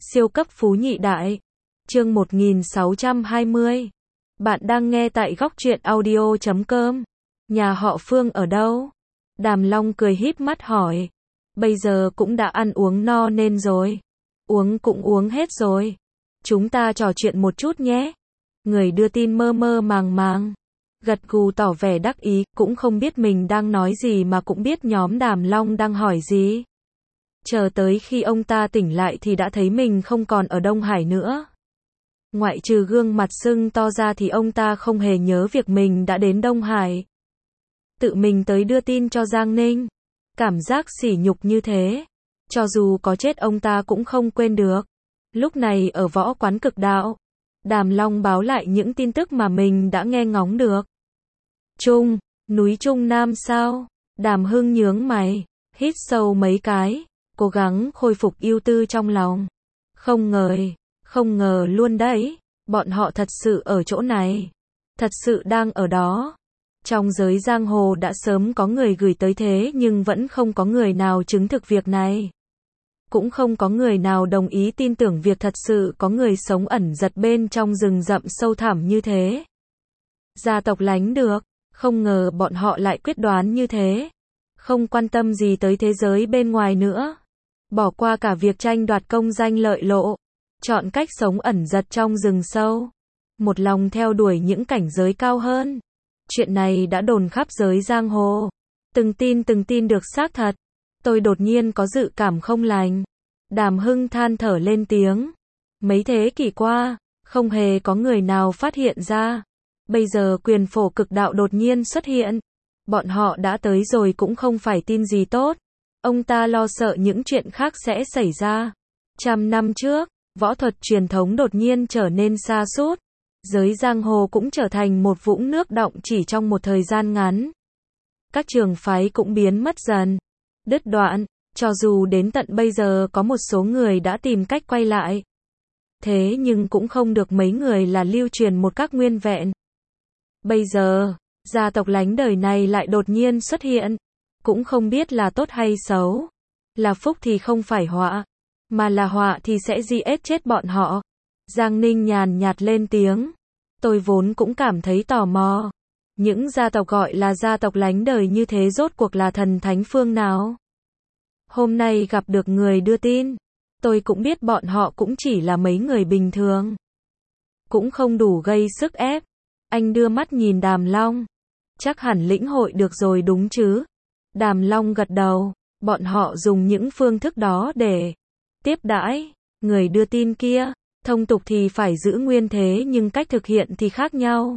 Siêu cấp phú nhị đại. Chương 1620. Bạn đang nghe tại góc truyện audio.com. Nhà họ Phương ở đâu? Đàm Long cười híp mắt hỏi. Bây giờ cũng đã ăn uống no nên rồi. Uống cũng uống hết rồi. Chúng ta trò chuyện một chút nhé. Người đưa tin mơ mơ màng màng. Gật gù tỏ vẻ đắc ý, cũng không biết mình đang nói gì mà cũng biết nhóm Đàm Long đang hỏi gì. Chờ tới khi ông ta tỉnh lại thì đã thấy mình không còn ở Đông Hải nữa. Ngoại trừ gương mặt sưng to ra thì ông ta không hề nhớ việc mình đã đến Đông Hải. Tự mình tới đưa tin cho Giang Ninh. Cảm giác sỉ nhục như thế. Cho dù có chết ông ta cũng không quên được. Lúc này ở võ quán Cực Đạo, Đàm Long báo lại những tin tức mà mình đã nghe ngóng được. Núi Trung Nam sao? Đàm Hưng nhướng mày, hít sâu mấy cái, cố gắng khôi phục ưu tư trong lòng. Không ngờ luôn đấy, bọn họ thật sự ở chỗ này. Thật sự đang ở đó. Trong giới giang hồ đã sớm có người gửi tới thế nhưng vẫn không có người nào chứng thực việc này. Cũng không có người nào đồng ý tin tưởng việc thật sự có người sống ẩn giật bên trong rừng rậm sâu thẳm như thế. Gia tộc lánh được, không ngờ bọn họ lại quyết đoán như thế. Không quan tâm gì tới thế giới bên ngoài nữa. Bỏ qua cả việc tranh đoạt công danh lợi lộ. Chọn cách sống ẩn giật trong rừng sâu. Một lòng theo đuổi những cảnh giới cao hơn. Chuyện này đã đồn khắp giới giang hồ. Từng tin được xác thật. Tôi đột nhiên có dự cảm không lành. Đàm Hưng than thở lên tiếng. Mấy thế kỷ qua, không hề có người nào phát hiện ra. Bây giờ quyền phổ Cực Đạo đột nhiên xuất hiện. Bọn họ đã tới rồi cũng không phải tin gì tốt. Ông ta lo sợ những chuyện khác sẽ xảy ra. 100 năm trước, võ thuật truyền thống đột nhiên trở nên sa sút. Giới giang hồ cũng trở thành một vũng nước đọng chỉ trong một thời gian ngắn. Các trường phái cũng biến mất dần. Đứt đoạn, cho dù đến tận bây giờ có một số người đã tìm cách quay lại. Thế nhưng cũng không được mấy người là lưu truyền một cách nguyên vẹn. Bây giờ, gia tộc lánh đời này lại đột nhiên xuất hiện. Cũng không biết là tốt hay xấu. Là phúc thì không phải họa. Mà là họa thì sẽ giết chết bọn họ. Giang Ninh nhàn nhạt lên tiếng. Tôi vốn cũng cảm thấy tò mò. Những gia tộc gọi là gia tộc lánh đời như thế rốt cuộc là thần thánh phương nào? Hôm nay gặp được người đưa tin. Tôi cũng biết bọn họ cũng chỉ là mấy người bình thường. Cũng không đủ gây sức ép. Anh đưa mắt nhìn Đàm Long. Chắc hẳn lĩnh hội được rồi đúng chứ? Đàm Long gật đầu. Bọn họ dùng những phương thức đó để tiếp đãi người đưa tin kia. Thông tục thì phải giữ nguyên thế nhưng cách thực hiện thì khác nhau.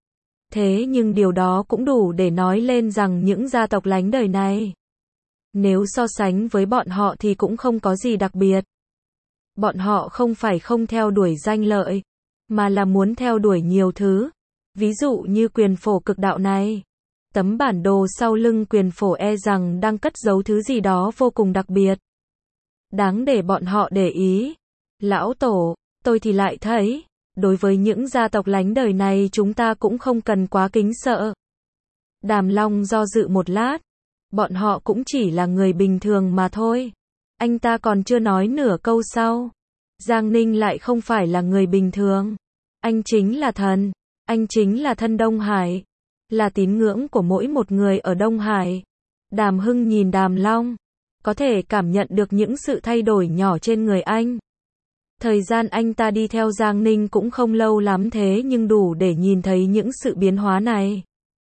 Thế nhưng điều đó cũng đủ để nói lên rằng những gia tộc lánh đời này, nếu so sánh với bọn họ thì cũng không có gì đặc biệt. Bọn họ không phải không theo đuổi danh lợi, mà là muốn theo đuổi nhiều thứ. Ví dụ như quyền phổ Cực Đạo này. Tấm bản đồ sau lưng quyền phổ e rằng đang cất giấu thứ gì đó vô cùng đặc biệt. Đáng để bọn họ để ý. Lão Tổ, tôi thì lại thấy, đối với những gia tộc lánh đời này chúng ta cũng không cần quá kính sợ. Đàm Long do dự một lát. Bọn họ cũng chỉ là người bình thường mà thôi. Anh ta còn chưa nói nửa câu sau. Giang Ninh lại không phải là người bình thường. Anh chính là thần. Anh chính là thân Đông Hải. Là tín ngưỡng của mỗi một người ở Đông Hải. Đàm Hưng nhìn Đàm Long. Có thể cảm nhận được những sự thay đổi nhỏ trên người anh. Thời gian anh ta đi theo Giang Ninh cũng không lâu lắm thế nhưng đủ để nhìn thấy những sự biến hóa này.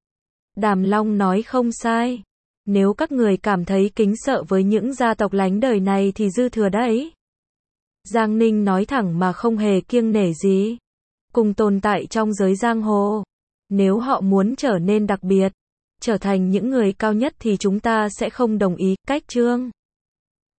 Đàm Long nói không sai. Nếu các người cảm thấy kính sợ với những gia tộc lánh đời này thì dư thừa đấy. Giang Ninh nói thẳng mà không hề kiêng nể gì. Cùng tồn tại trong giới giang hồ. Nếu họ muốn trở nên đặc biệt, trở thành những người cao nhất thì chúng ta sẽ không đồng ý. Cách chương